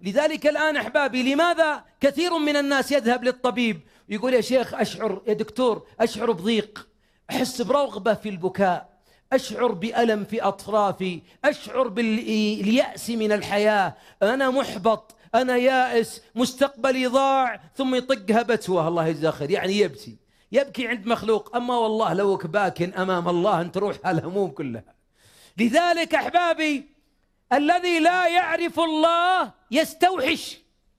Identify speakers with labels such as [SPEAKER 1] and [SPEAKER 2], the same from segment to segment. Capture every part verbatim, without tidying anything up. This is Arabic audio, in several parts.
[SPEAKER 1] لذلك الآن أحبابي لماذا كثير من الناس يذهب للطبيب يقول يا شيخ أشعر، يا دكتور أشعر بضيق، أحس برغبة في البكاء، أشعر بألم في أطرافي، أشعر باليأس من الحياة، أنا محبط، أنا يائس، مستقبلي ضاع، ثم يطقها بتوه الله يجزاه خير، يعني يبكي يبكي عند مخلوق، أما والله لو باك أمام الله أن تروح الهموم كلها. لذلك أحبابي الذي لا يعرف الله يستوحش.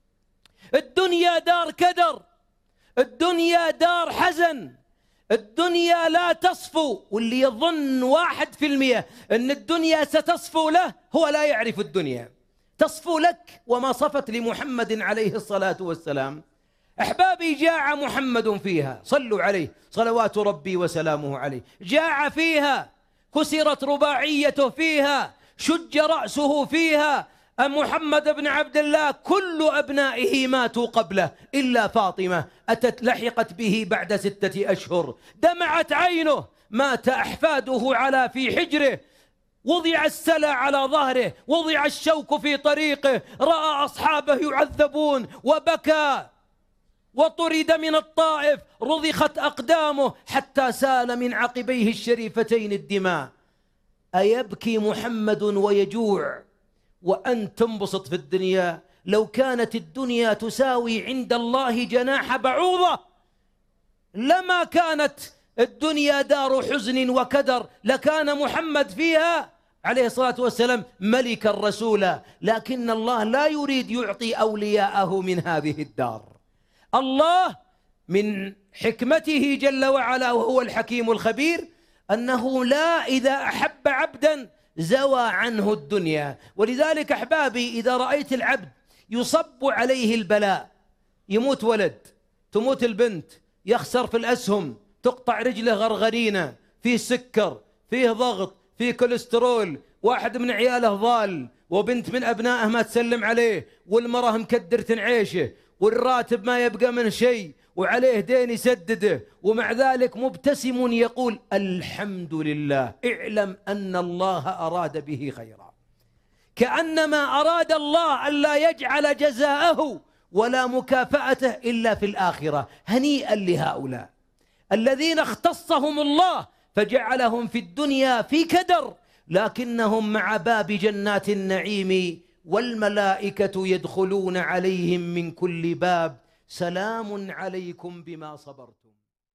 [SPEAKER 1] الدنيا دار كدر، الدنيا دار حزن، الدنيا لا تصفو، واللي يظن واحد في المئة أن الدنيا ستصفو له هو لا يعرف الدنيا. تصفو لك وما صفت لمحمد عليه الصلاة والسلام. أحبابي جاع محمد فيها، صلوا عليه صلوات ربي وسلامه عليه، جاع فيها، كسرت رباعيته فيها، شج رأسه فيها. أم محمد بن عبد الله كل أبنائه ماتوا قبله إلا فاطمة أتت لحقت به بعد ستة أشهر، دمعت عينه، مات أحفاده على في حجره، وضع السلى على ظهره، وضع الشوك في طريقه، رأى أصحابه يعذبون وبكى، وطرد من الطائف، رضخت أقدامه حتى سال من عقبيه الشريفتين الدماء. أيبكي محمد ويجوع وأن تنبسط في الدنيا؟ لو كانت الدنيا تساوي عند الله جناح بعوضة لما كانت الدنيا دار حزن وكدر، لكان محمد فيها عليه الصلاة والسلام ملكا رسولا. لكن الله لا يريد يعطي أولياءه من هذه الدار. الله من حكمته جل وعلا وهو الحكيم الخبير أنه لا إذا أحب عبدا زوى عنه الدنيا. ولذلك أحبابي إذا رأيت العبد يصب عليه البلاء، يموت ولد، تموت البنت، يخسر في الأسهم، تقطع رجله غرغرينة، فيه سكر، فيه ضغط، فيه كوليسترول، واحد من عياله ضال، وبنت من أبنائه ما تسلم عليه، والمرأة مكدرة عيشه، والراتب ما يبقى من شيء، وعليه دين يسدده، ومع ذلك مبتسم يقول الحمد لله، اعلم أن الله أراد به خيرا. كأنما أراد الله ألا يجعل جزاءه ولا مكافأته إلا في الآخرة. هنيئا لهؤلاء الذين اختصهم الله فجعلهم في الدنيا في كدر، لكنهم مع باب جنات النعيم والملائكة يدخلون عليهم من كل باب، سلام عليكم بما صبرتم.